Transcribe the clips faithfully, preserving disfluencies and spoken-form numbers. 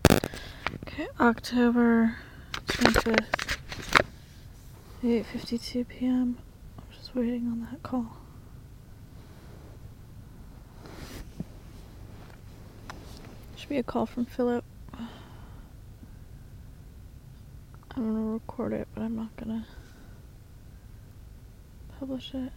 Okay, October twenty-fifth, eight fifty-two p m I'm just waiting on that call. Should be a call from Philip. I'm gonna record it, but I'm not gonna publish it.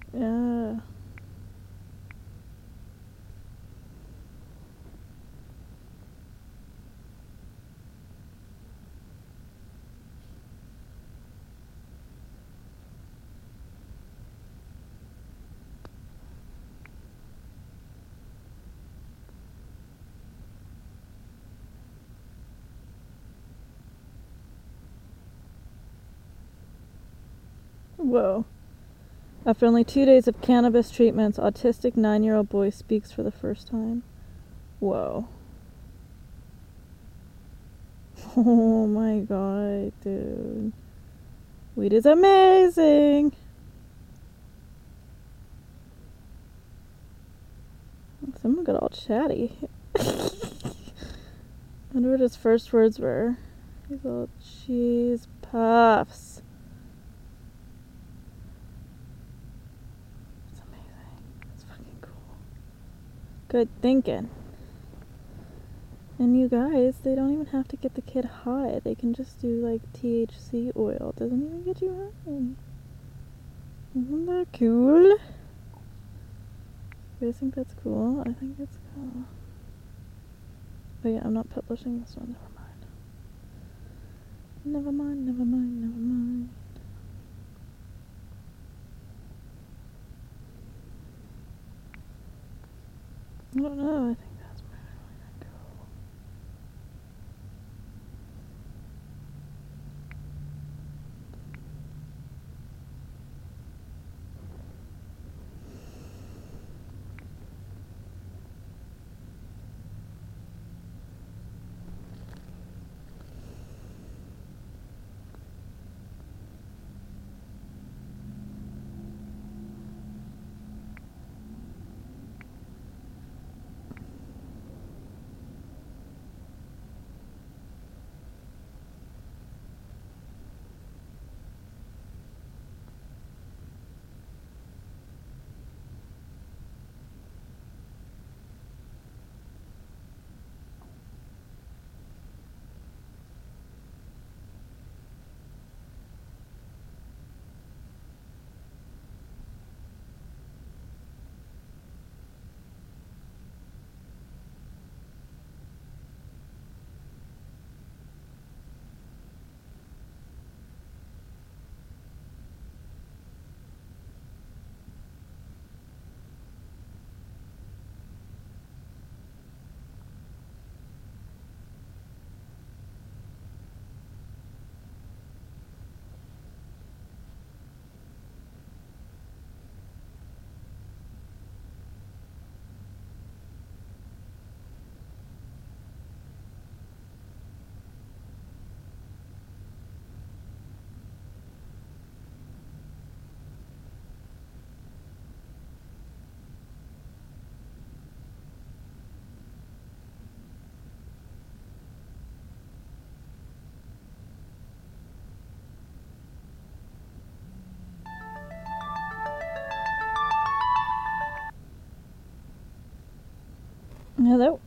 Yeah. Whoa. After only two days of cannabis treatments, autistic nine-year-old boy speaks for the first time. Whoa. Oh my god, dude. Weed is amazing! Someone got all chatty. I wonder what his first words were. He's all cheese puffs. It's amazing. It's fucking cool. Good thinking. And you guys, they don't even have to get the kid high. They can just do like T H C oil. It doesn't even get you high. Isn't that cool? You guys think that's cool? I think it's cool. But yeah, I'm not publishing this one. Never mind. Never mind, never mind, never mind. I don't know, I think that's really, really cool. Hello?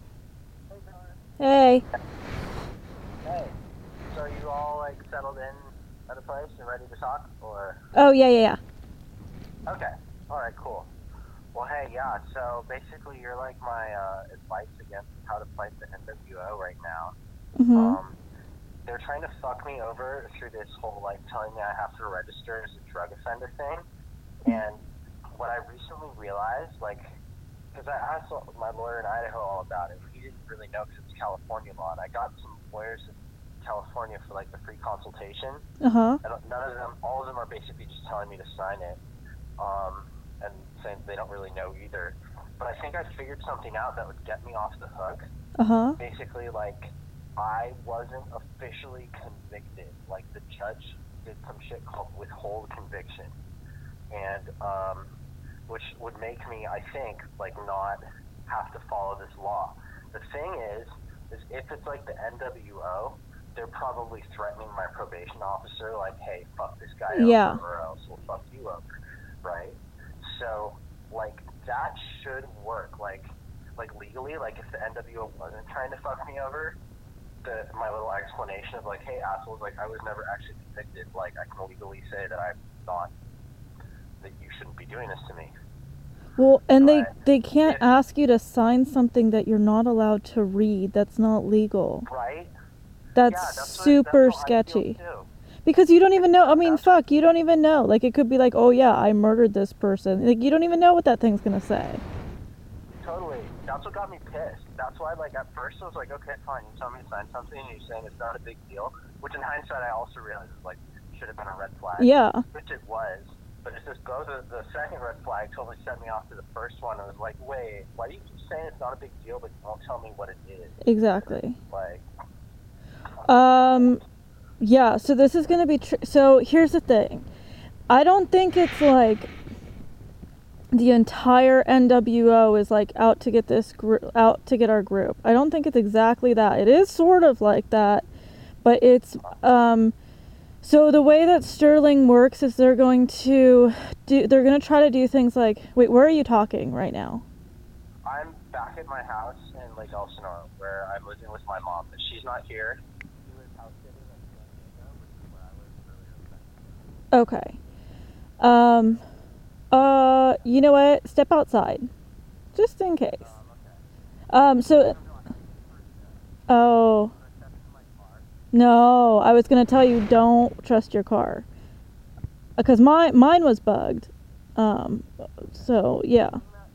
Hey. Hey, so are you all like settled in at a place and ready to talk, or? Oh, yeah, yeah, yeah. Okay, alright, cool. Well, hey, yeah, so basically you're like my uh, advice against how to fight the N W O right now. Mm-hmm. Um, they're trying to fuck me over through this whole like telling me I have to register as a drug offender thing, and what I recently realized, like, because I asked my lawyer in Idaho all about it. He didn't really know because it's California law, and I got some lawyers in California for like the free consultation. Uh-huh. And none of them, all of them are basically just telling me to sign it, um, and saying they don't really know either. But I think I figured something out that would get me off the hook. Uh-huh. Basically, like, I wasn't officially convicted. Like, the judge did some shit called withhold conviction, and um. which would make me, I think, like, not have to follow this law. The thing is, is if it's like the N W O, they're probably threatening my probation officer, like, hey, fuck this guy Yeah. over, or else we'll fuck you over, right? So, like, that should work, like, like legally, like, if the N W O wasn't trying to fuck me over, the, my little explanation of, like, hey, assholes, like, I was never actually convicted, like, I can legally say that I'm not that you shouldn't be doing this to me. Well, and But they they can't it- ask you to sign something that you're not allowed to read. That's not legal. Right? That's, Yeah, that's what- super that's how I feel, sketchy. too. Because you don't even know. I mean, That's- fuck, you don't even know. Like, it could be like, oh yeah, I murdered this person. Like, you don't even know what that thing's gonna say. Totally. That's what got me pissed. That's why, like, at first I was like, okay, fine, you tell me to sign something, and you're saying it's not a big deal. Which, in hindsight, I also realized is like should have been a red flag. Yeah. Which it was. But it's just both of the second red flag totally set me off to the first one. I was like, wait, why do you keep saying it's not a big deal, but you won't tell me what it is? Exactly. Like, Um, yeah, so this is gonna be tr- so here's the thing. I don't think it's like the entire N W O is like out to get this group, out to get our group. I don't think it's exactly that. It is sort of like that, but it's um so the way that Sterling works is they're going to do they're going to try to do things like, wait, where are you talking right now? I'm back at my house in Lake Elsinore, where I'm living with my mom, but she's not here. She lives house sitting in San Diego, which is where I live earlier. Okay. Um uh you know what? Step outside. Just in case. Um so Oh. No, I was going to tell you don't trust your car. Because my mine was bugged. Um so yeah.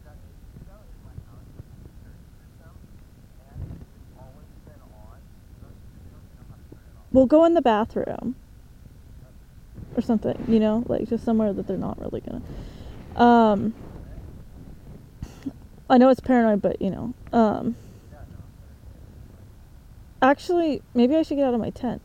We'll go in the bathroom. Or something, you know, like just somewhere that they're not really gonna. Um, I know it's paranoid, but you know. Um, actually, maybe I should get out of my tent.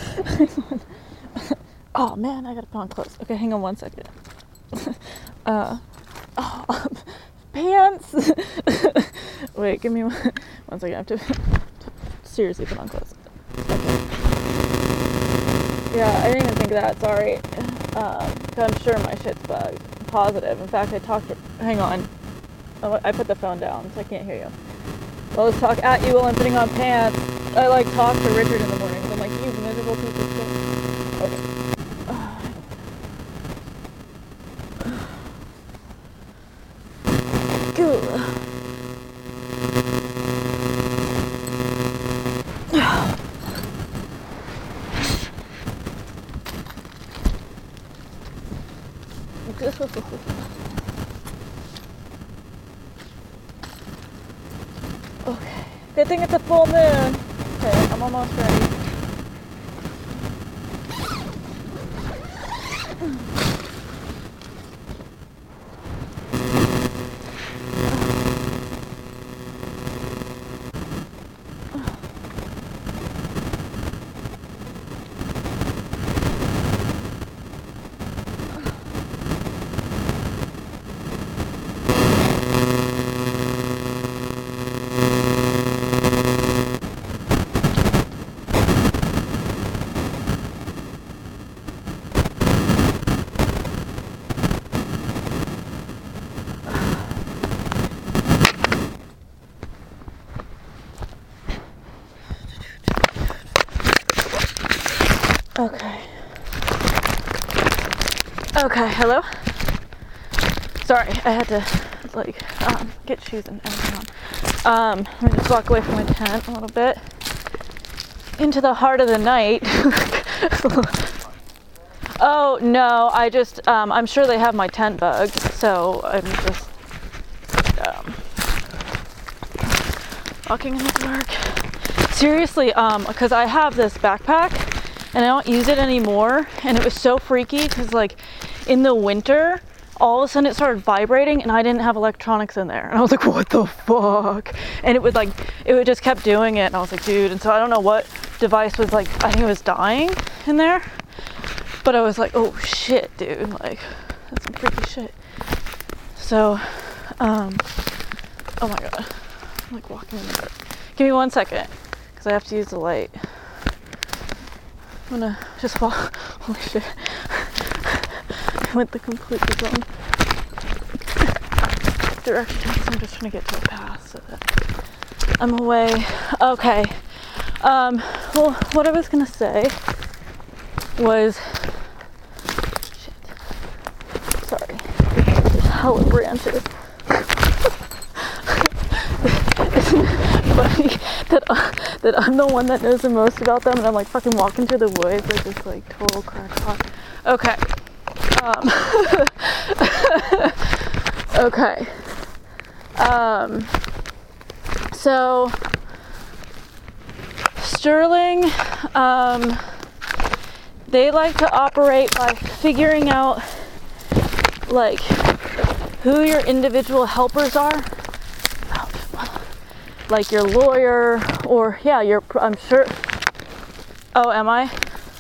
Oh man, I gotta put on clothes. Okay, hang on one second. uh, oh, pants. Wait, give me one, one second. I have to, to seriously put on clothes. Okay. Yeah, I didn't even think of that, sorry. Um, 'cause I'm sure my shit's bugged. I'm positive. In fact, I talked to, hang on. Oh, I put the phone down, so I can't hear you. Well, let's talk at you while I'm putting on pants. I like talk to Richard in the morning. I'm like, you miserable piece of shit. Okay. Good. Okay. Good thing it's a full moon. Okay, I'm almost ready. Okay. Okay, hello? Sorry, I had to, like, um, get shoes and everything on. Um, let me just walk away from my tent a little bit. Into the heart of the night. Oh, no, I just, um, I'm sure they have my tent bugged, so I'm just, um, walking in the dark. Seriously, um, because I have this backpack, and I don't use it anymore, and it was so freaky, because, like, in the winter, all of a sudden it started vibrating, and I didn't have electronics in there, and I was like, what the fuck? And it would, like, it would just kept doing it, and I was like, dude, and so I don't know what device was, like, I think it was dying in there, but I was like, oh, shit, dude, like, that's some freaky shit. So, um, oh my god, I'm, like, walking in the dark. Give me one second, because I have to use the light. I'm gonna just walk. Holy shit. I went the completely wrong direction, so I'm just trying to get to a path so that I'm away. Okay. Um, well, what I was gonna say was. Shit. Sorry. hella branches. Isn't it funny that, uh, that I'm the one that knows the most about them, and I'm like fucking walking through the woods like this like total crackpot. Okay. Um, okay. Um, so Sterling, um, they like to operate by figuring out like who your individual helpers are, like your lawyer, or yeah, your, I'm sure, oh, am I?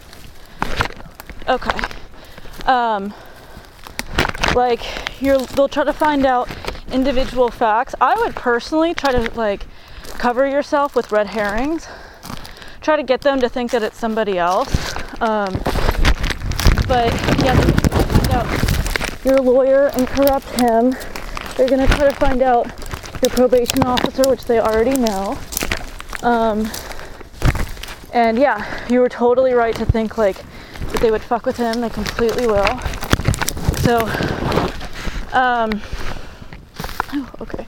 Okay. Um, like you're, they'll try to find out individual facts. I would personally try to like cover yourself with red herrings. Try to get them to think that it's somebody else. Um, but yeah, they're gonna find out your lawyer and corrupt him. They're gonna try to find out your probation officer, which they already know. Um, and yeah, you were totally right to think like that they would fuck with him. They completely will. So, um, oh, okay.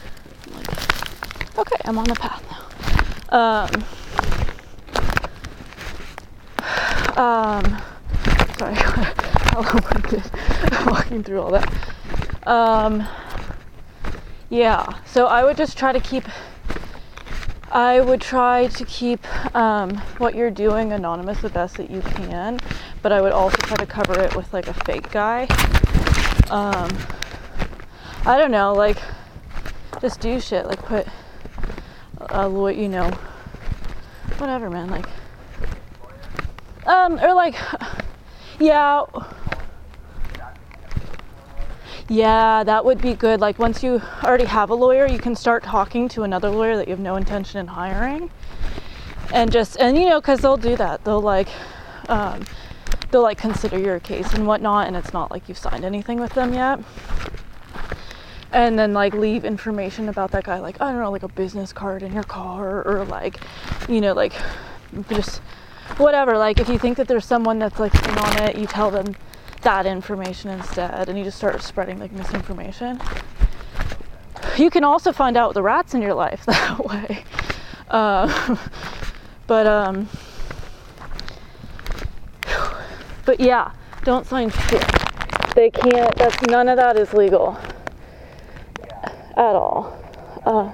Okay, I'm on the path now. Um, um, sorry, how long-winded walking through all that. Um, yeah, so I would just try to keep, I would try to keep um, what you're doing anonymous the best that you can, but I would also try to cover it with like a fake guy. Um, I don't know, like, just do shit, like put a lawyer, you know, whatever, man, like, um, or like, yeah, yeah, that would be good. Like, once you already have a lawyer, you can start talking to another lawyer that you have no intention in hiring, and just, and you know, because they'll do that, they'll like, um, they'll like consider your case and whatnot, and it's not like you've signed anything with them yet. And then like leave information about that guy, like, I don't know, like a business card in your car, or like, you know, like just whatever. Like if you think that there's someone that's like in on it, you tell them that information instead, and you just start spreading like misinformation. You can also find out the rats in your life that way. Uh, but um, but yeah, don't sign shit. They can't. That's none of that is legal. At all. Uh,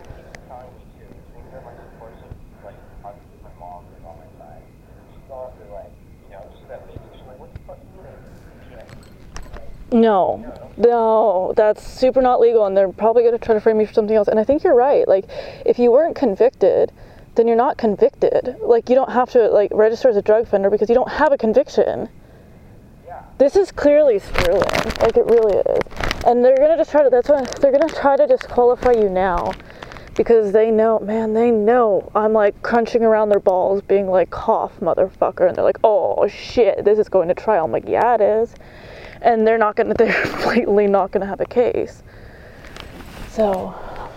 no, no, that's super not legal, and they're probably going to try to frame you for something else. And I think you're right. Like, if you weren't convicted, then you're not convicted. Like, you don't have to like register as a drug offender because you don't have a conviction. This is clearly Sterling, like it really is. And they're gonna just try to, that's why they're gonna try to disqualify you now, because they know, man, they know I'm like crunching around their balls being like, cough, motherfucker. And they're like, oh shit, this is going to trial. I'm like, yeah, it is. And they're not gonna, they're blatantly not gonna have a case. So.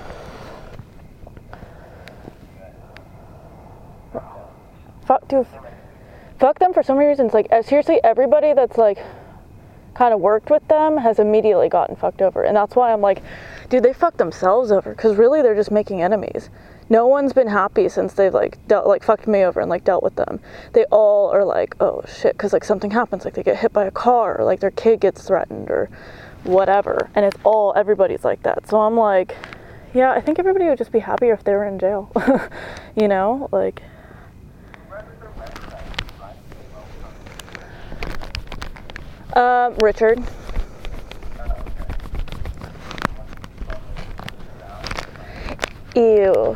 Fuck, dude. Fuck them for so many reasons. Like, seriously, everybody that's like kind of worked with them has immediately gotten fucked over. And that's why I'm like, dude, they fucked themselves over, because really they're just making enemies. No one's been happy since they've like dealt, like fucked me over and like dealt with them. They all are like, oh shit, because like something happens, like they get hit by a car, or like their kid gets threatened or whatever. And it's all, everybody's like that. So I'm like, yeah, I think everybody would just be happier if they were in jail. You know, like. Um, Richard. Ew.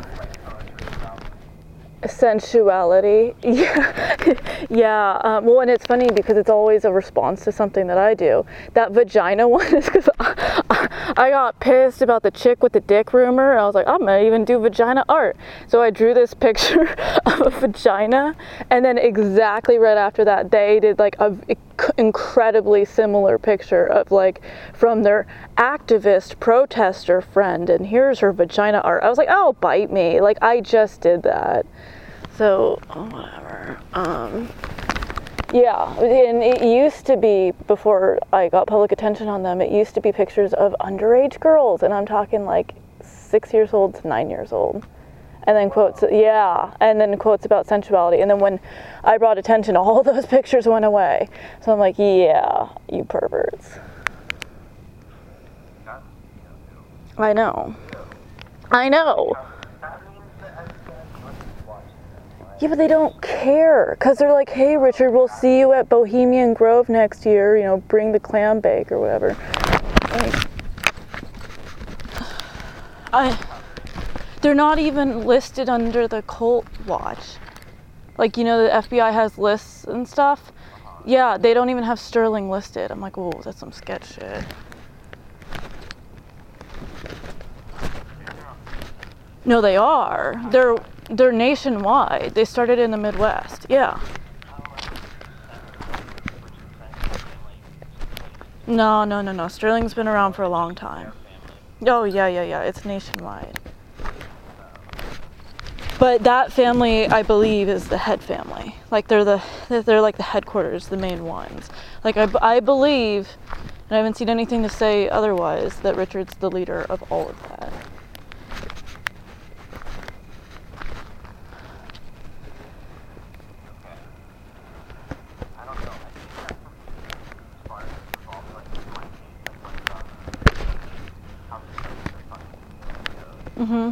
Sensuality. Yeah. Yeah. Um, well, and it's funny because it's always a response to something that I do. That vagina one is because I, I got pissed about the chick with the dick rumor. And I was like, I'm gonna even do vagina art. So I drew this picture of a vagina, and then exactly right after that, they did like a incredibly similar picture of like from their activist protester friend, and here's her vagina art. I was like, oh, bite me. Like, I just did that. So, whatever. Um, Yeah, and it used to be, before I got public attention on them, it used to be pictures of underage girls, and I'm talking like six years old to nine years old. And then quotes, yeah, and then quotes about sensuality. And then when I brought attention, all those pictures went away. So I'm like, yeah, you perverts. I know. I know. Yeah, but they don't care, because they're like, hey, Richard, we'll see you at Bohemian Grove next year, you know, bring the clam bake or whatever. Like, I, they're not even listed under the cult watch. Like, you know, the F B I has lists and stuff. Yeah, they don't even have Sterling listed. I'm like, whoa, that's some sketch shit. No, they are. They're they're nationwide. They started in the Midwest. Yeah. No, no, no, no. Sterling's been around for a long time. Oh, yeah, yeah, yeah. It's nationwide. But that family, I believe, is the head family. Like, they're the they're like the headquarters, the main ones. Like, I, I believe, and I haven't seen anything to say otherwise, that Richard's the leader of all of that. Mm-hmm.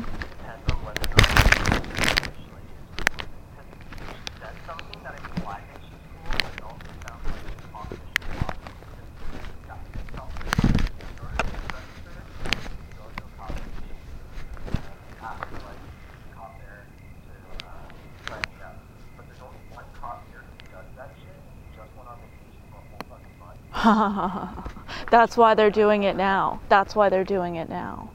That's why they're doing it now. That's why they're doing it now.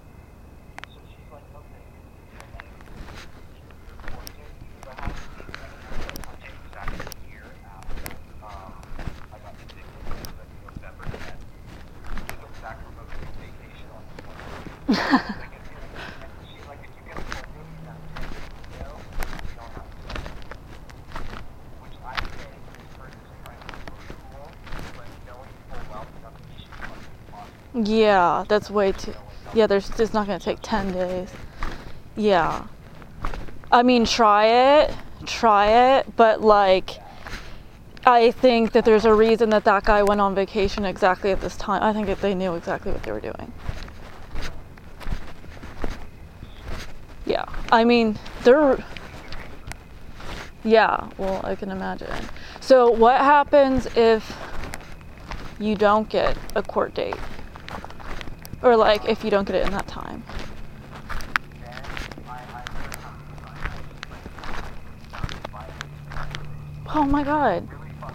Yeah, that's way too. Yeah, there's it's not gonna take ten days. Yeah, I mean, try it, try it, but like, I think that there's a reason that that guy went on vacation exactly at this time. I think that they knew exactly what they were doing. Yeah, I mean, they're. Yeah, well, I can imagine. So, what happens if you don't get a court date? Or like if you don't get it in that time. Oh my god.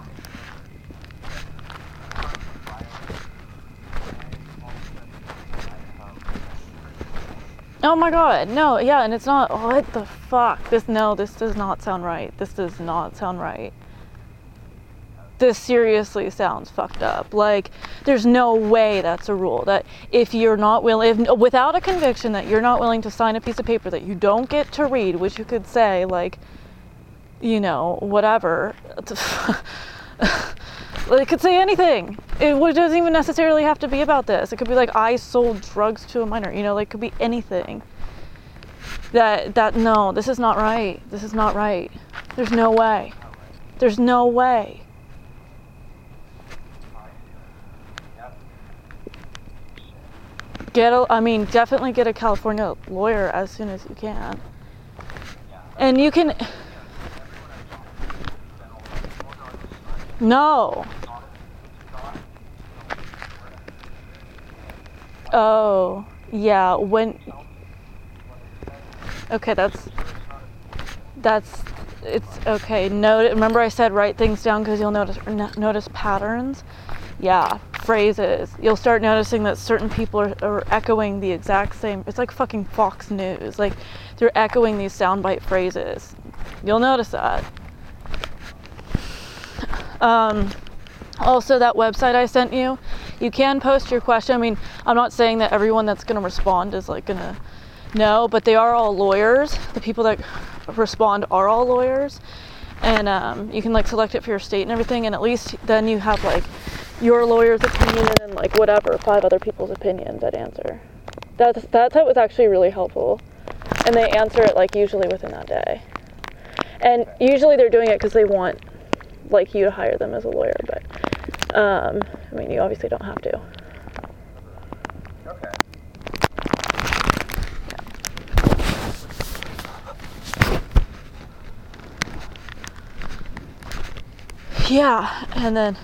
Oh my god. No, yeah, and it's not, what the fuck? This, no, this does not sound right. This does not sound right. This seriously sounds fucked up. Like, there's no way that's a rule, that if you're not willing, if, without a conviction, that you're not willing to sign a piece of paper that you don't get to read, which you could say, like, you know, whatever. It could say anything. It doesn't even necessarily have to be about this. It could be like, I sold drugs to a minor, you know, like, it could be anything. That, that, no, this is not right. This is not right. There's no way. There's no way. Get a, I mean, definitely get a California lawyer as soon as you can. And you can... No. Oh, yeah, when... Okay, that's... That's... It's okay. Note, remember I said write things down because you'll notice notice patterns? Yeah, phrases. You'll start noticing that certain people are, are echoing the exact same. It's like fucking Fox News. Like, they're echoing these soundbite phrases. You'll notice that. Um, also, that website I sent you, you can post your question. I mean, I'm not saying that everyone that's going to respond is like going to know, but they are all lawyers. The people that respond are all lawyers. and um, you can like select it for your state and everything, and at least then you have like your lawyer's opinion and like whatever five other people's opinions that answer. That's that's how it was actually really helpful, and they answer it like usually within that day. And usually they're doing it because they want like you to hire them as a lawyer, but um, I mean you obviously don't have to. Okay. Yeah, and then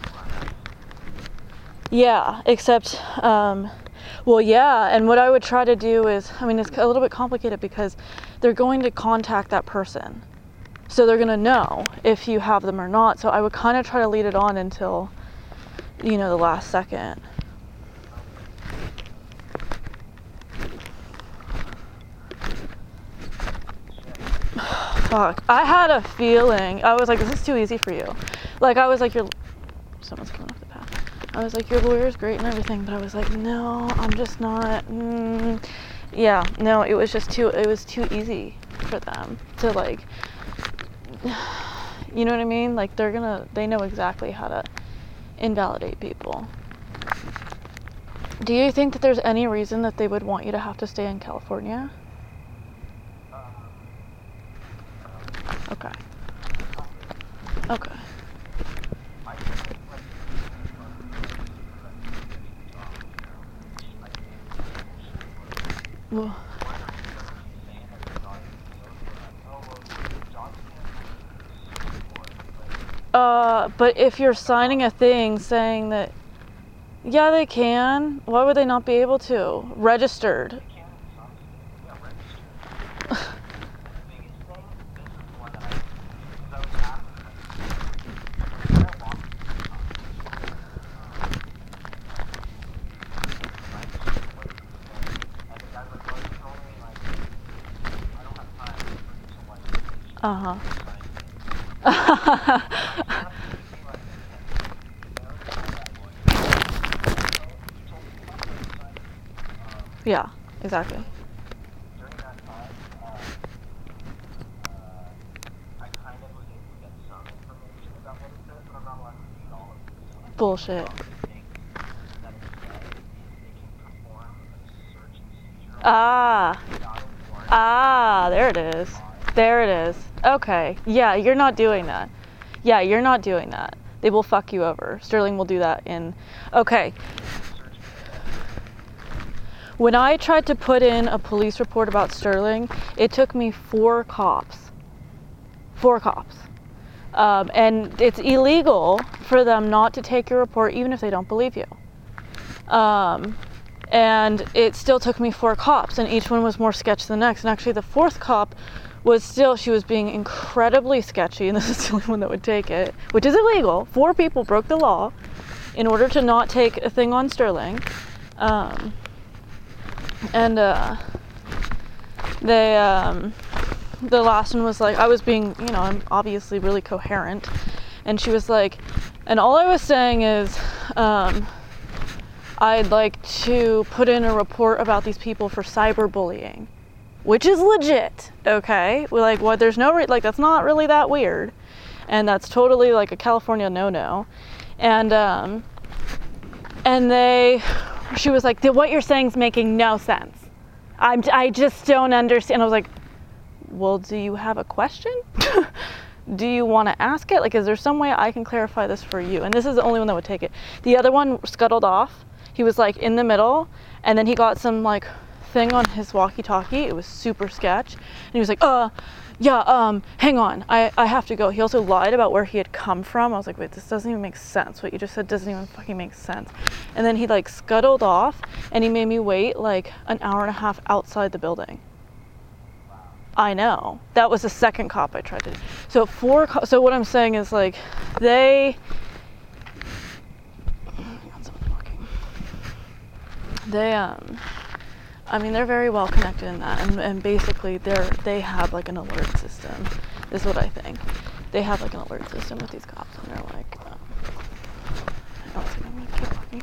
yeah, except um, well, yeah, and what I would try to do is, I mean, it's a little bit complicated because they're going to contact that person. So they're going to know if you have them or not. So I would kind of try to lead it on until, you know, the last second. Fuck. I had a feeling. I was like, this is too easy for you. Like, I was like, you're... Someone's coming off the path. I was like, your lawyer's great and everything, but I was like, no, I'm just not... Mm. Yeah, no, it was just too... It was too easy for them to, like... You know what I mean? Like, they're gonna... They know exactly how to invalidate people. Do you think that there's any reason that they would want you to have to stay in California? Okay. Okay. Well, uh, but if you're signing a thing saying that, yeah, they can. Why would they not be able to? Registered. Uh-huh. Yeah, exactly. During that time, uh, uh, I kind of was able to get some information about what it says, but I'm not allowed to read all of it. So Bullshit. that it says they can perform a search and seizure Ah. without a warrant. Ah, there it is. There it is. Okay. Yeah, you're not doing that. Yeah, you're not doing that. They will fuck you over. Sterling will do that in... Okay. When I tried to put in a police report about Sterling, it took me four cops. Four cops. Um, and it's illegal for them not to take your report even if they don't believe you. Um, and it still took me four cops, and each one was more sketchy than the next. And actually the fourth cop was still, she was being incredibly sketchy, and this is the only one that would take it, which is illegal. Four people broke the law in order to not take a thing on Sterling. Um, and uh, they, um, the last one was like, I was being, you know, I'm obviously really coherent, and she was like, and all I was saying is, um, I'd like to put in a report about these people for cyberbullying. Which is legit, okay? We're like, what? There's no, re- like, that's not really that weird. And that's totally, like, a California no-no. And, um, and they, she was like, what you're saying is making no sense. I'm, I just don't understand. I was like, well, do you have a question? Do you want to ask it? Like, is there some way I can clarify this for you? And this is the only one that would take it. The other one scuttled off. He was, like, in the middle, and then he got some, like, thing on his walkie-talkie. It was super sketch, and he was like, uh yeah um hang on, I I have to go. He also lied about where he had come from. I was like, wait, this doesn't even make sense. What you just said doesn't even fucking make sense. And then he like scuttled off, and he made me wait like an hour and a half outside the building. I know, that was the second cop I tried to do. So four co- so what I'm saying is like they they um I mean, they're very well connected in that, and, and basically they're, they have like an alert system, is what I think. They have like an alert system with these cops, and they're like, um, I don't think I'm gonna keep walking.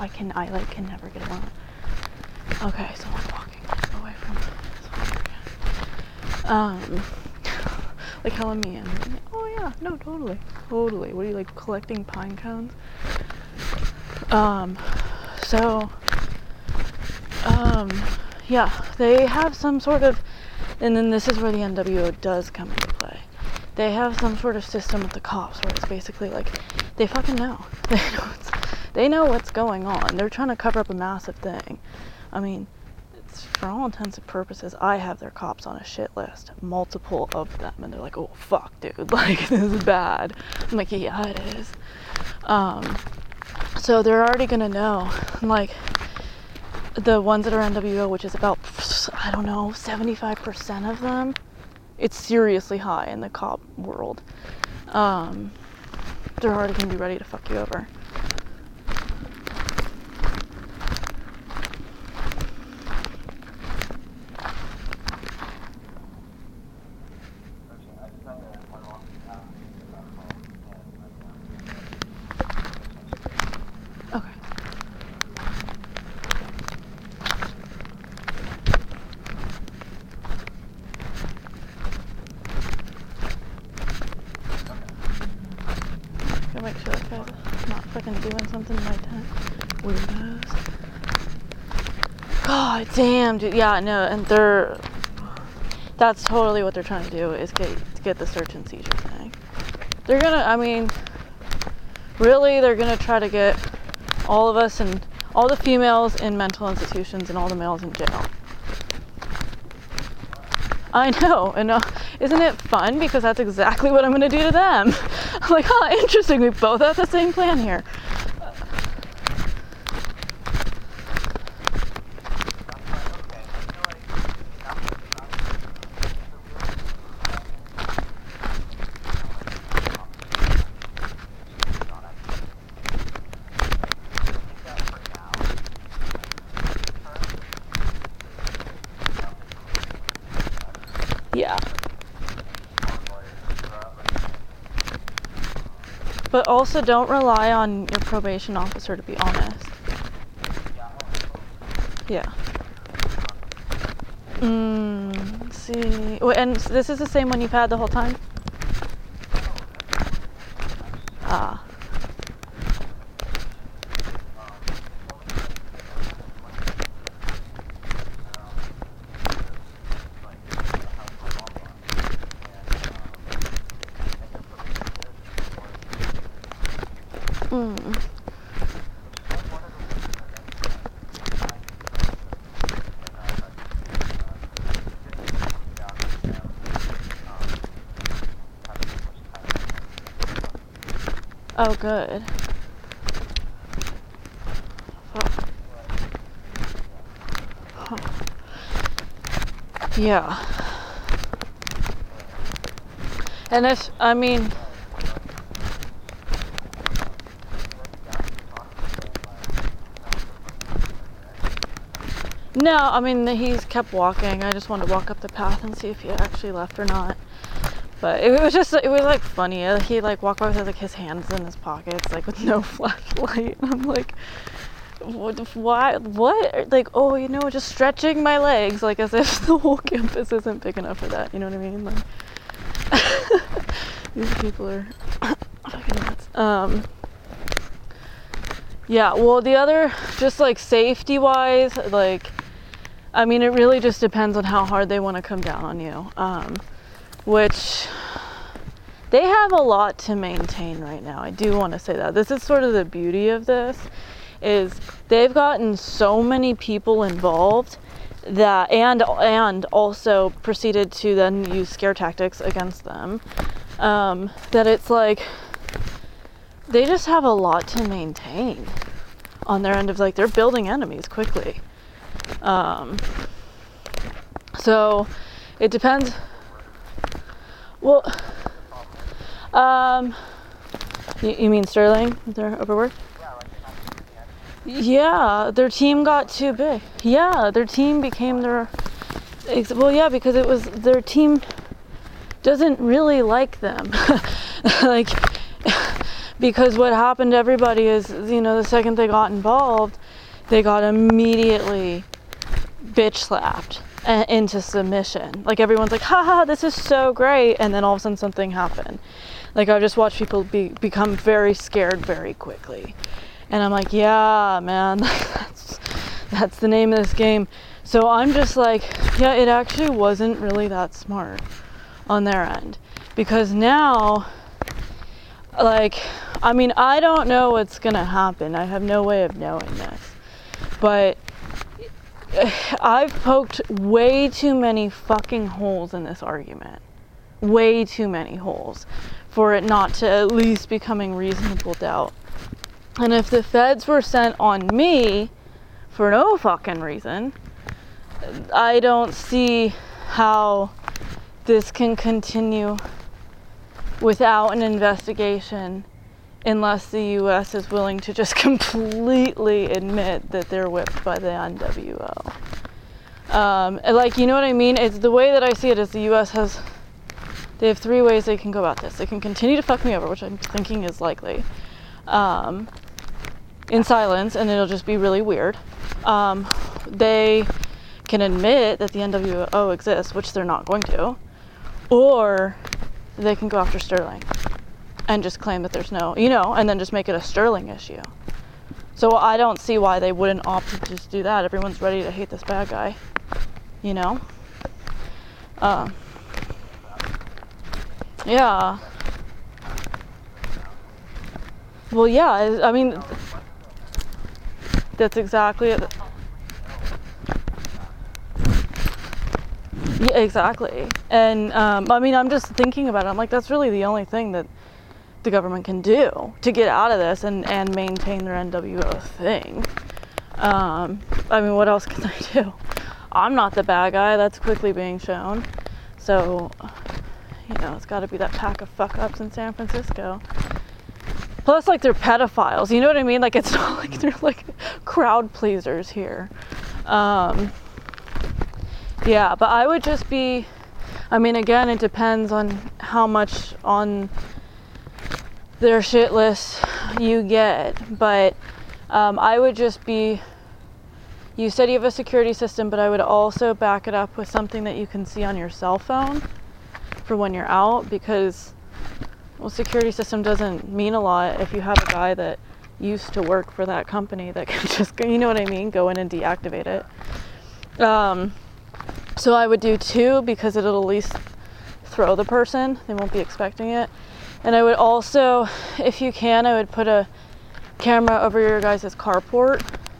I can, I like can never get alone. Okay, so I'm walking away from this. Um, like Helen me and oh yeah, no, totally, totally. What are you like collecting pine cones? Um, so, um, yeah, they have some sort of, and then this is where the N W O does come into play. They have some sort of system with the cops where it's basically like, they fucking know. They know what's, they know what's going on. They're trying to cover up a massive thing. I mean, it's, for all intents and purposes, I have their cops on a shit list, multiple of them, and they're like, oh fuck, dude, like this is bad. I'm like, yeah, it is. Um, so they're already gonna know, like, the ones that are N W O, which is about, I don't know, seventy-five percent of them, it's seriously high in the cop world. Um, they're already gonna be ready to fuck you over. Okay. Gotta make sure that guy's not fucking doing something right time. Weirdos. God damn, dude. Yeah, no, and they're, that's totally what they're trying to do, is get get the search and seizure thing. They're gonna, I mean, really, they're gonna try to get all of us and all the females in mental institutions and all the males in jail. I know, and uh, isn't it fun? Because that's exactly what I'm gonna do to them. I'm like, huh, interesting, we both have the same plan here. Yeah. But also don't rely on your probation officer to be honest. Yeah. Mm, let's see. Wait, and this is the same one you've had the whole time? Ah. Mm. Oh, good. Fuck. Huh. Yeah. And if, I mean, no, I mean, he's kept walking. I just wanted to walk up the path and see if he actually left or not. But it was just, it was like funny. He like walked by with like his hands in his pockets, like with no flashlight. And I'm like, what, why, what? Like, oh, you know, just stretching my legs, like as if the whole campus isn't big enough for that. You know what I mean? Like, these people are fucking nuts. Um, yeah, well, the other, just like safety wise, like, I mean, it really just depends on how hard they want to come down on you. Um, which they have a lot to maintain right now. I do want to say that. This is sort of the beauty of this, is they've gotten so many people involved that, and and also proceeded to then use scare tactics against them, um, that it's like they just have a lot to maintain on their end of, like, they're building enemies quickly. Um, so it depends. Well, um, you, you mean Sterling? They're overworked? Yeah, their team got too big. Yeah, their team became their, well, yeah, because it was, their team doesn't really like them. Like, Because what happened to everybody is, you know, the second they got involved, they got immediately bitch slapped into submission. Like everyone's like, haha, this is so great, and then all of a sudden something happened. Like I just watched people be, become very scared very quickly. And I'm like, yeah, man, that's, that's the name of this game. So I'm just like, yeah, it actually wasn't really that smart on their end. Because now, like, I mean, I don't know what's gonna happen. I have no way of knowing this. But I've poked way too many fucking holes in this argument. Way too many holes for it not to at least becoming reasonable doubt. And if the feds were sent on me for no fucking reason, I don't see how this can continue without an investigation unless the U S is willing to just completely admit that they're whipped by the N W O. Um, like, you know what I mean? It's the way that I see it is the U S has, they have three ways they can go about this. They can continue to fuck me over, which I'm thinking is likely, um, in silence, and it'll just be really weird. Um, they can admit that the N W O exists, which they're not going to, or they can go after Sterling and just claim that there's no, you know, and then just make it a Sterling issue. So I don't see why they wouldn't opt to just do that. Everyone's ready to hate this bad guy, you know? Um, yeah. Well, yeah, I, I mean, that's exactly it. Yeah, exactly. And um, I mean, I'm just thinking about it. I'm like, that's really the only thing that the government can do to get out of this and, and maintain their N W O thing. Um, I mean, what else can they do? I'm not the bad guy. That's quickly being shown. So, you know, it's got to be that pack of fuck-ups in San Francisco. Plus, like, they're pedophiles. You know what I mean? Like, it's not like they're, like, crowd pleasers here. Um... Yeah, but I would just be, I mean, again, it depends on how much on their shit list you get, but um, I would just be, you said you have a security system, but I would also back it up with something that you can see on your cell phone for when you're out, because, well, security system doesn't mean a lot if you have a guy that used to work for that company that can just, you know what I mean, go in and deactivate it. Um... So I would do two because it'll at least throw the person. They won't be expecting it. And I would also, if you can, I would put a camera over your guys' carport.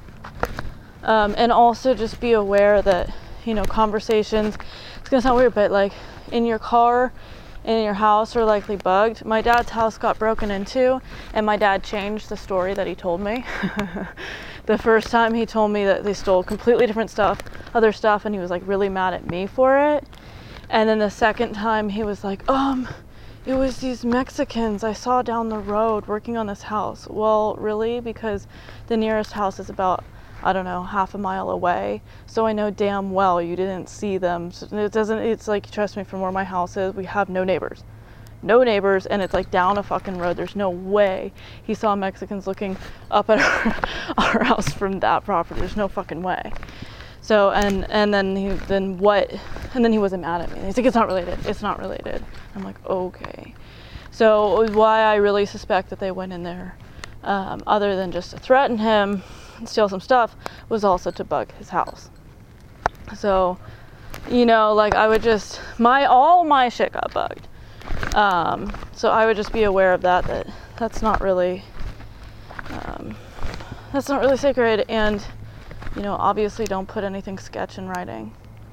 Um, and also just be aware that, you know, conversations, it's gonna sound weird, but like in your car and in your house are likely bugged. My dad's house got broken into and my dad changed the story that he told me. The first time he told me that they stole completely different stuff, other stuff, and he was like really mad at me for it. And then the second time he was like, um, it was these Mexicans I saw down the road working on this house. Well, really? Because the nearest house is about, I don't know, half a mile away. So I know damn well you didn't see them. So it doesn't, it's like, trust me, from where my house is, we have no neighbors. No neighbors, and it's like down a fucking road. There's no way he saw Mexicans looking up at our, our house from that property. There's no fucking way. So, and and then he, then what, and then he wasn't mad at me. He's like, it's not related, it's not related. I'm like, okay. So why I really suspect that they went in there, um, other than just to threaten him and steal some stuff, was also to bug his house. So, you know, like I would just, my, all my shit got bugged. Um, so I would just be aware of that, that that's not really, um, that's not really sacred, and, you know, obviously don't put anything sketch in writing,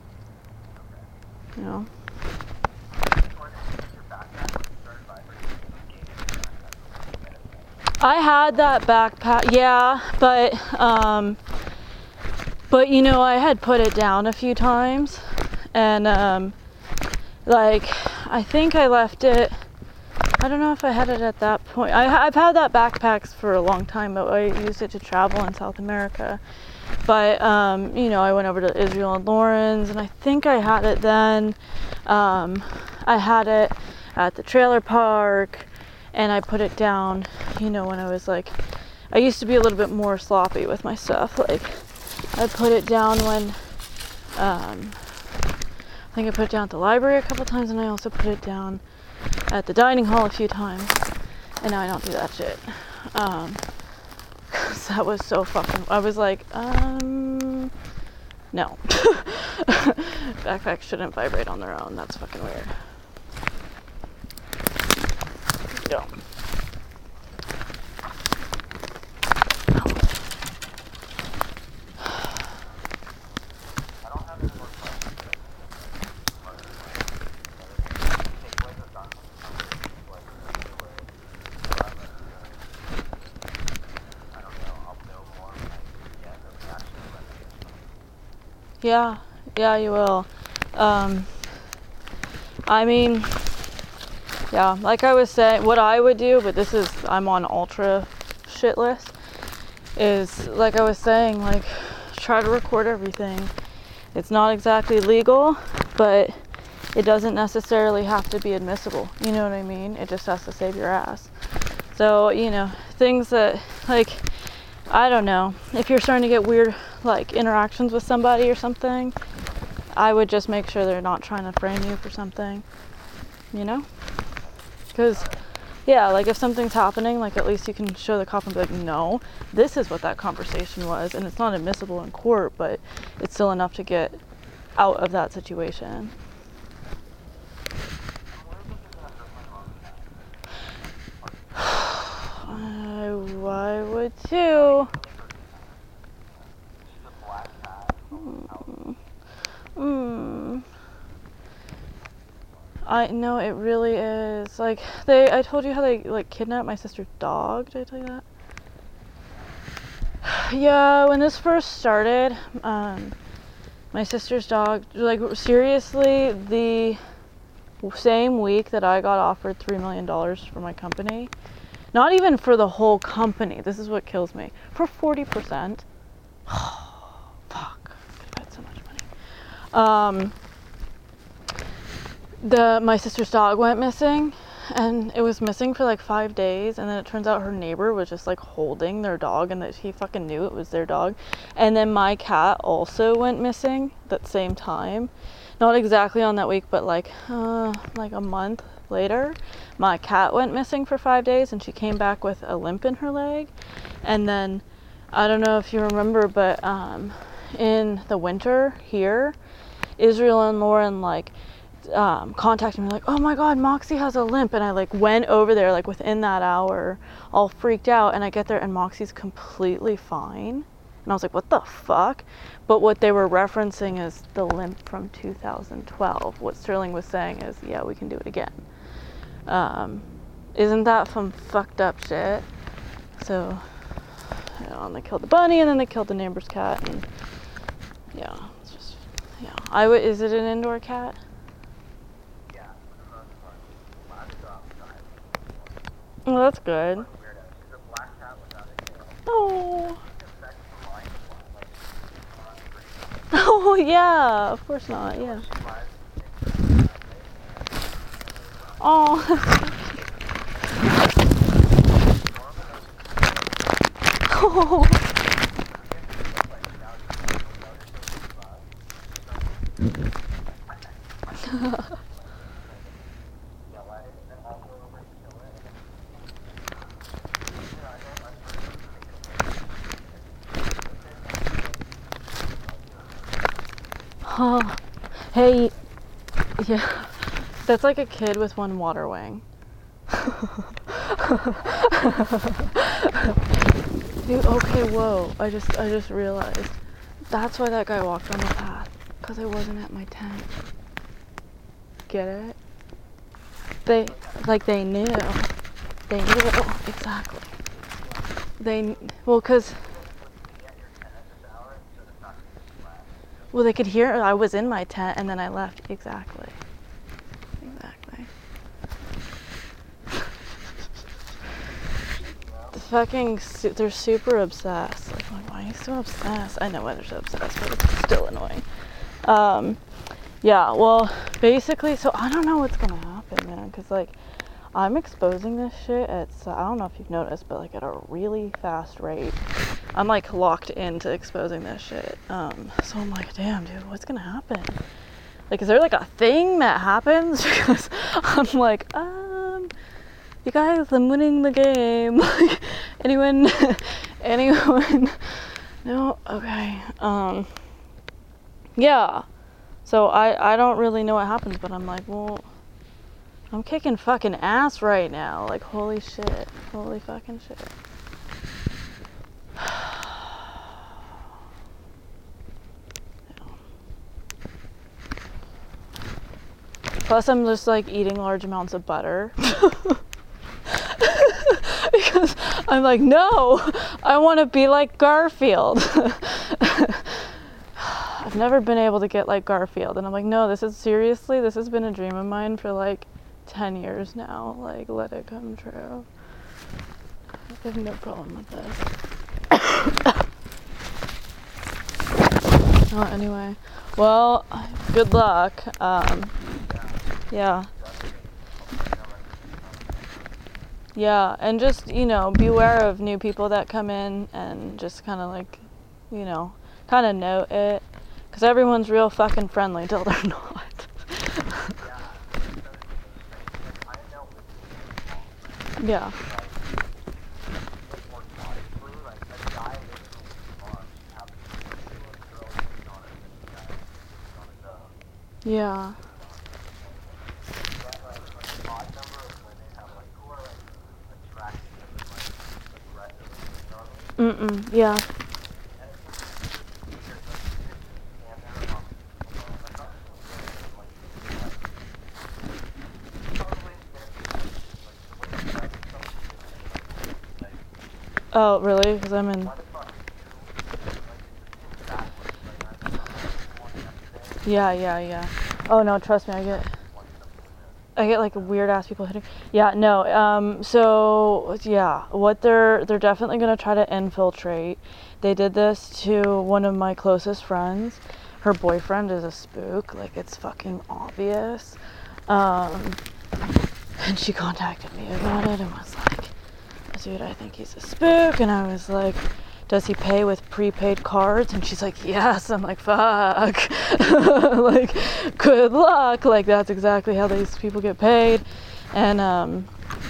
you know. I had that backpack, yeah, but, um, but, you know, I had put it down a few times, and, um, like, I think I left it, I don't know if I had it at that point. I, I've had that backpacks for a long time, but I used it to travel in South America. But, um, you know, I went over to Israel and Lawrence, and I think I had it then. Um, I had it at the trailer park, and I put it down, you know, when I was like, I used to be a little bit more sloppy with my stuff. Like, I put it down when, um, I think I put it down at the library a couple times, and I also put it down at the dining hall a few times, and now I don't do that shit. Um, cause that was so fucking, I was like, um, no. Backpacks shouldn't vibrate on their own, that's fucking weird. Yeah. Yeah, yeah, you will. Um, I mean, yeah, like I was saying, what I would do, but this is, I'm on ultra shit list, is, like I was saying, like, try to record everything. It's not exactly legal, but it doesn't necessarily have to be admissible. You know what I mean? It just has to save your ass. So, you know, things that, like, I don't know, if you're starting to get weird, like, interactions with somebody or something, I would just make sure they're not trying to frame you for something, you know? Because, yeah, like, if something's happening, like, at least you can show the cop and be like, no, this is what that conversation was, and it's not admissible in court, but it's still enough to get out of that situation. I, I would too. Mm. Mm. I know, it really is. Like, they, I told you how they, like, kidnapped my sister's dog. Did I tell you that? Yeah, when this first started, um, my sister's dog, like, seriously, the same week that I got offered three million dollars for my company, not even for the whole company, this is what kills me, for forty percent. Oh, fuck, I had so much money. Um, the, my sister's dog went missing, and it was missing for like five days, and then it turns out her neighbor was just like holding their dog, and that he fucking knew it was their dog. And then my cat also went missing that same time. Not exactly on that week, but like, uh, like a month later, my cat went missing for five days, and she came back with a limp in her leg. And then, I don't know if you remember, but um, in the winter here, Israel and Lauren like um, contacted me like, oh my god, Moxie has a limp. And I like went over there like within that hour, all freaked out, and I get there and Moxie's completely fine. And I was like, what the fuck? But what they were referencing is the limp from two thousand twelve. What Sterling was saying is, yeah, we can do it again. Um, isn't that some fucked up shit? So, you know, and they killed the bunny, and then they killed the neighbor's cat, and yeah, it's just, yeah. I would, is it an indoor cat? Yeah, for the most part. Last drop died. Oh, that's good. Weirdo. She's a black cat without a tail. Oh. Oh yeah, of course not. Yeah. Oh. Oh. Oh, hey, yeah, that's like a kid with one water wing. Dude, okay, whoa, I just, I just realized, that's why that guy walked on the path, because I wasn't at my tent. Get it? They, like, they knew, they knew, oh, exactly. They, well, because, well, they could hear I was in my tent, and then I left. Exactly. Exactly. The fucking, su- they're super obsessed. Like, like, why are you so obsessed? I know why they're so obsessed, but it's still annoying. Um, yeah, well, basically, so I don't know what's gonna happen, man, because, like, I'm exposing this shit at, I don't know if you've noticed, but like at a really fast rate. I'm like locked into exposing this shit. Um, so I'm like, damn, dude, what's gonna happen? Like, is there like a thing that happens? Because I'm like, um, you guys, I'm winning the game. Like, anyone, anyone? No, okay. Um, yeah. So I, I don't really know what happens, but I'm like, well, I'm kicking fucking ass right now. Like, holy shit. Holy fucking shit. Plus, I'm just like eating large amounts of butter. Because I'm like, no, I want to be like Garfield. I've never been able to get like Garfield. And I'm like, no, this is seriously, this has been a dream of mine for like ten years now. Like, let it come true. I have no problem with this. Oh, anyway. Well, good luck. Um, yeah. Yeah, and just, you know, beware of new people that come in and just kind of like, you know, kind of note it. Because everyone's real fucking friendly till they're not. Yeah. Yeah. Mm-mm, yeah. Oh, really? Because I'm in... Yeah, yeah, yeah. Oh, no, trust me, I get... I get like weird ass people hitting. Yeah, no. Um, so yeah, what they're they're definitely gonna try to infiltrate. They did this to one of my closest friends. Her boyfriend is a spook. Like, it's fucking obvious. Um, and she contacted me about it and was like, "Dude, I think he's a spook." And I was like, "Does he pay with prepaid cards?" And she's like, "Yes." I'm like, fuck. Like, good luck. Like, that's exactly how these people get paid. And um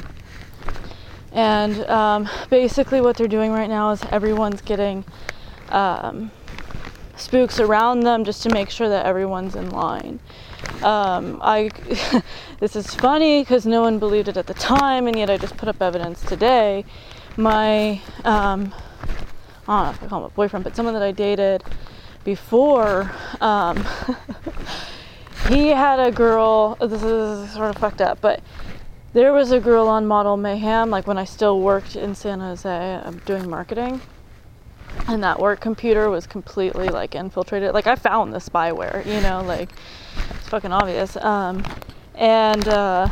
and um basically what they're doing right now is everyone's getting um spooks around them just to make sure that everyone's in line. Um, I, this is funny because no one believed it at the time, and yet I just put up evidence today. My, um, I don't know if I call him a boyfriend, but someone that I dated before, um, he had a girl, this is sort of fucked up, but there was a girl on Model Mayhem, like when I still worked in San Jose, I'm doing marketing. And that work computer was completely like infiltrated. Like, I found the spyware, you know, like, it's fucking obvious. Um, and, uh,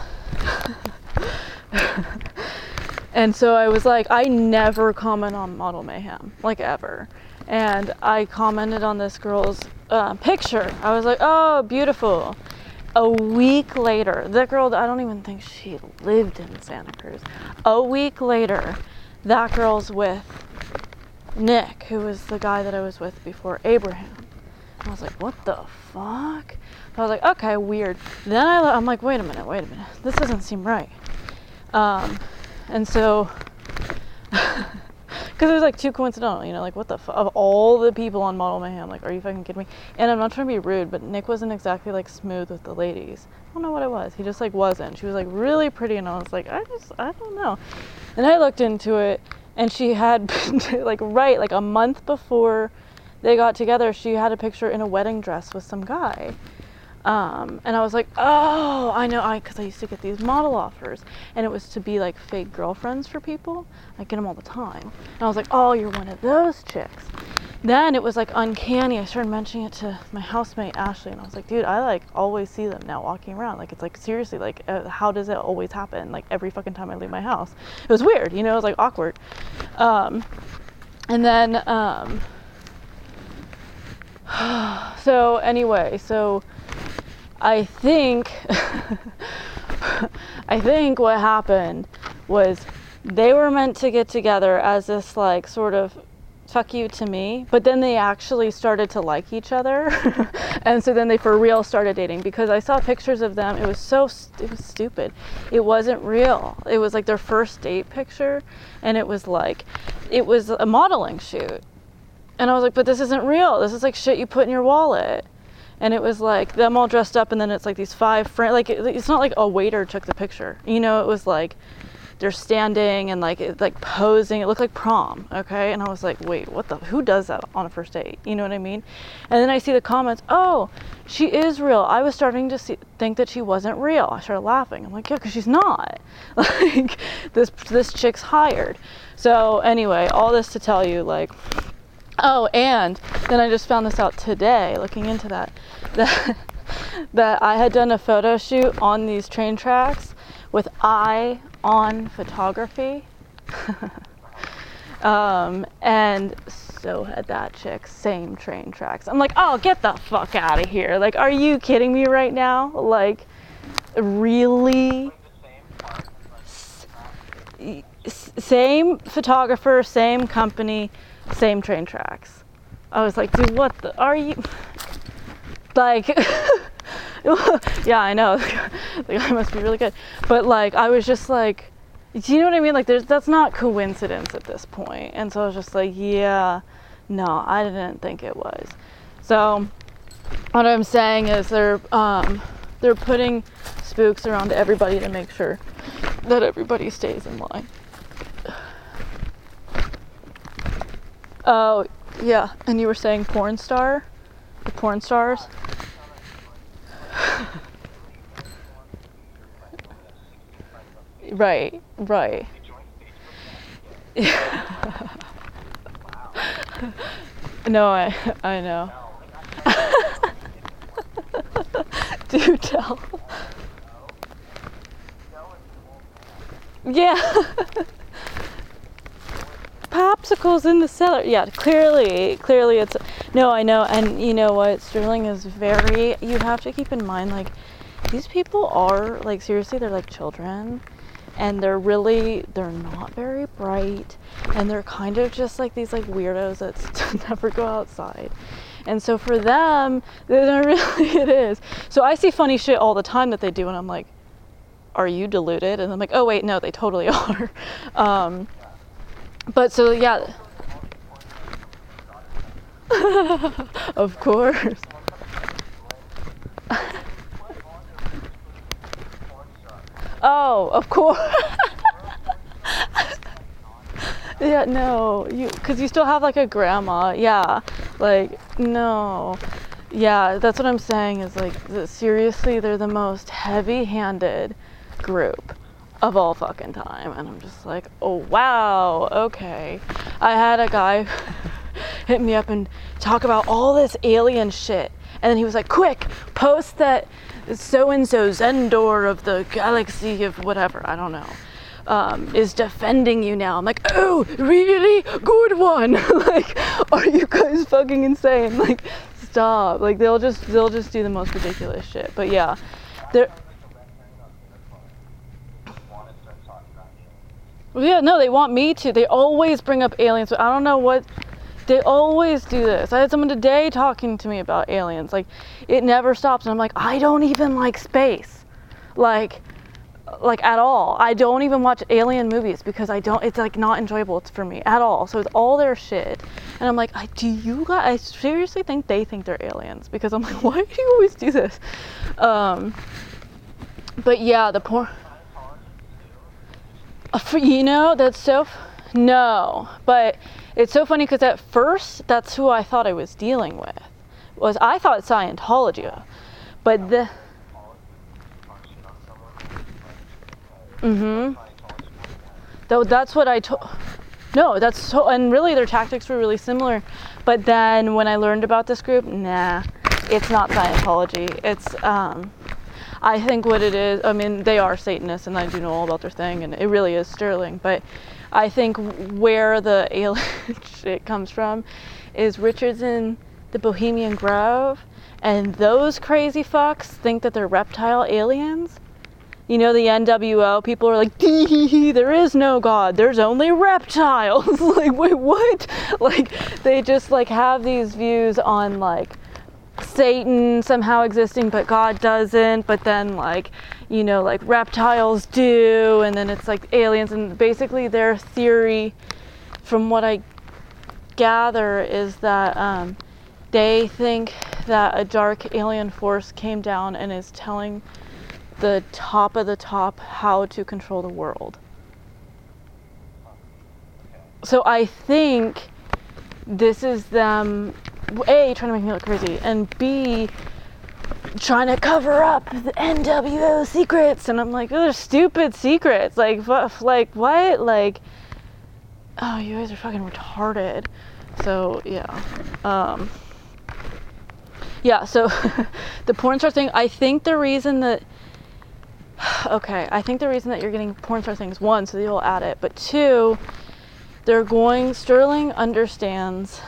and so I was like, I never comment on Model Mayhem, like, ever. And I commented on this girl's uh, picture. I was like, oh, beautiful. A week later, that girl, I don't even think she lived in Santa Cruz. A week later, that girl's with Nick, who was the guy that I was with before Abraham. I was like, what the fuck? I was like, okay, weird. Then I, I'm like, wait a minute, wait a minute. This doesn't seem right. Um, and so, because it was like too coincidental, you know, like, what the fuck? Of all the people on Model Mayhem, like, are you fucking kidding me? And I'm not trying to be rude, but Nick wasn't exactly like smooth with the ladies. I don't know what it was. He just like wasn't. She was like really pretty, and I was like, I just, I don't know. And I looked into it. And she had been, like, right, like a month before they got together, she had a picture in a wedding dress with some guy. Um, and I was like, oh, I know, I, because I used to get these model offers. And it was to be, like, fake girlfriends for people. I get them all the time. And I was like, oh, you're one of those chicks. Then it was, like, uncanny. I started mentioning it to my housemate, Ashley. And I was like, dude, I, like, always see them now walking around. Like, it's, like, seriously, like, uh, how does it always happen? Like, every fucking time I leave my house. It was weird, you know? It was, like, awkward. Um, and then, um, so, anyway, so I think I think what happened was they were meant to get together as this like sort of fuck you to me, but then they actually started to like each other. And so then they for real started dating, because I saw pictures of them. It was so it was stupid. It wasn't real. It was like their first date picture, and it was like it was a modeling shoot. And I was like, but this isn't real. This is like shit you put in your wallet. And it was like them all dressed up, and then it's like these five friends. Like it, it's not like a waiter took the picture. You know, it was like they're standing and like it, like posing. It looked like prom, okay? And I was like, wait, what the? Who does that on a first date? You know what I mean? And then I see the comments. Oh, she is real. I was starting to see, think that she wasn't real. I started laughing. I'm like, yeah, because she's not. Like this this chick's hired. So anyway, all this to tell you, like. Oh, and then I just found this out today, looking into that, that, that I had done a photo shoot on these train tracks with Eye On Photography. um, and so had that chick, same train tracks. I'm like, oh, get the fuck out of here. Like, are you kidding me right now? Like, really? S- same photographer, same company. Same train tracks. I was like, dude, what the, are you, like, yeah, I know, the guy must be really good, but like, I was just like, do you know what I mean? Like, there's, that's not coincidence at this point. And so I was just like, yeah, no, I didn't think it was. So, what I'm saying is they're, um, they're putting spooks around everybody to make sure that everybody stays in line. Oh, yeah, and you were saying porn star? The porn stars? Right, right. No, I, I know. Do tell. Yeah. Popsicles in the cellar. Yeah, clearly, clearly it's, no, I know. And you know what, Sterling is very, you have to keep in mind, like, these people are, like, seriously, they're like children, and they're really, they're not very bright, and they're kind of just like these, like, weirdos that never go outside. And so for them, they're really, it is. So I see funny shit all the time that they do, and I'm like, are you deluded? And I'm like, oh wait, no, they totally are. Um, But so yeah, of course. Oh, of course. Yeah, no, you, cause you still have like a grandma. Yeah, like no, yeah, that's what I'm saying. Is like seriously, they're the most heavy-handed group of all fucking time. And I'm just like, oh wow, okay. I had a guy hit me up and talk about all this alien shit, and then he was like, quick, post that so-and-so Zendor of the galaxy of whatever, I don't know, um, is defending you now. I'm like, oh, really? Good one. Like, are you guys fucking insane? Like, stop. Like, they'll just they'll just do the most ridiculous shit. But yeah, they're yeah, no, they want me to. They always bring up aliens. I don't know what, they always do this. I had someone today talking to me about aliens. Like, it never stops. And I'm like, I don't even like space. Like, like at all. I don't even watch alien movies because I don't, it's like not enjoyable for me at all. So it's all their shit. And I'm like, I, do you guys, I seriously think they think they're aliens, because I'm like, why do you always do this? Um, but yeah, the porn. Uh, for, you know, that's so, f- no, but it's so funny because at first, that's who I thought I was dealing with, was I thought Scientology, but the, mm-hmm, Though that's what I told, no, that's so, and really their tactics were really similar, but then when I learned about this group, nah, it's not Scientology, it's, um, I think what it is, I mean, they are Satanists, and I do know all about their thing, and it really is Sterling, but I think where the alien shit comes from is Richard's in the Bohemian Grove, and those crazy fucks think that they're reptile aliens, you know, the N W O people are like, dee hee hee, there is no God, there's only reptiles. Like, wait, what? Like, they just like have these views on like Satan somehow existing, but God doesn't, but then like, you know, like reptiles do, and then it's like aliens, and basically their theory, from what I gather, is that um, they think that a dark alien force came down and is telling the top of the top how to control the world. So I think this is them, A, trying to make me look crazy, and B, trying to cover up the N W O secrets. And I'm like, oh, they're stupid secrets. Like, what? Like, what? Like, oh, you guys are fucking retarded. So, yeah. Um, yeah, so the porn star thing, I think the reason that Okay, I think the reason that you're getting porn star things, one, so they'll add it, but two, they're going, Sterling understands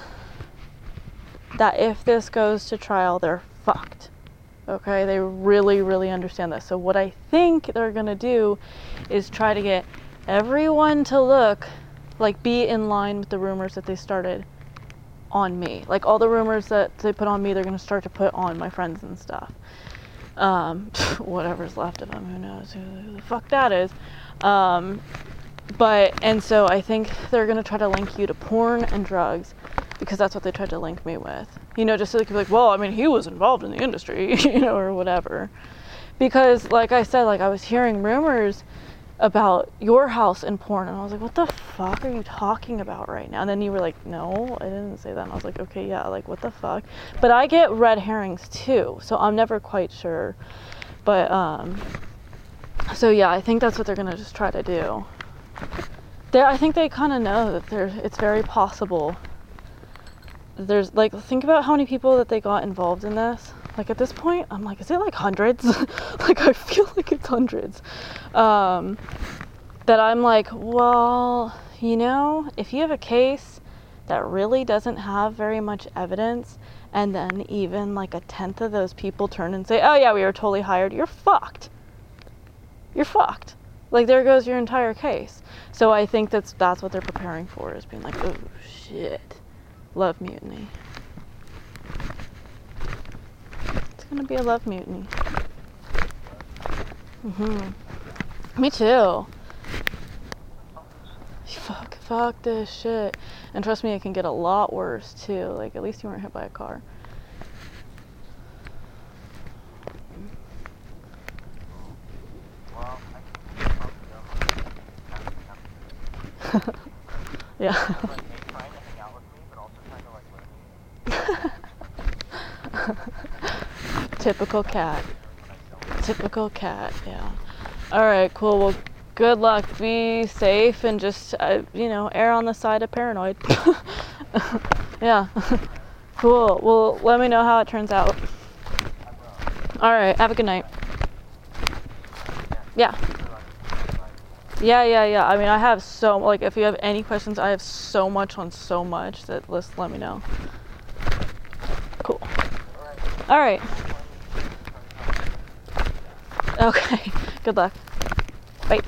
that if this goes to trial, they're fucked. Okay, they really, really understand this. So what I think they're gonna do is try to get everyone to look, like, be in line with the rumors that they started on me. Like, all the rumors that they put on me, they're gonna start to put on my friends and stuff. Um, whatever's left of them, who knows who, who the fuck that is. Um, but, and so I think they're gonna try to link you to porn and drugs, because that's what they tried to link me with. You know, just so they could be like, well, I mean, he was involved in the industry, you know, or whatever. Because, like I said, like, I was hearing rumors about your house in porn, and I was like, what the fuck are you talking about right now? And then you were like, no, I didn't say that. And I was like, okay, yeah, like, what the fuck? But I get red herrings too, so I'm never quite sure. But um so yeah, I think that's what they're gonna just try to do. They, I think they kind of know that there's, it's very possible. There's, like, think about how many people that they got involved in this. Like, at this point, I'm like, is it like hundreds? Like, I feel like it's hundreds. Um, that I'm like, well, you know, if you have a case that really doesn't have very much evidence, and then even like a tenth of those people turn and say, oh yeah, we were totally hired, you're fucked. You're fucked. Like, there goes your entire case. So I think that's that's what they're preparing for, is being like, oh shit, love mutiny. It's gonna be a love mutiny. Mm-hmm. Me too. Fuck, fuck this shit. And trust me, it can get a lot worse too. Like, at least you weren't hit by a car. Yeah. Typical cat. Typical cat, yeah. Alright, cool. Well, good luck. Be safe and just, uh, you know, err on the side of paranoid. Yeah. Cool. Well, let me know how it turns out. Alright, have a good night. Yeah. Yeah, yeah, yeah. I mean, I have so, like, if you have any questions, I have so much on so much that, let's, let me know. Cool. Alright. Okay. Good luck. Bye.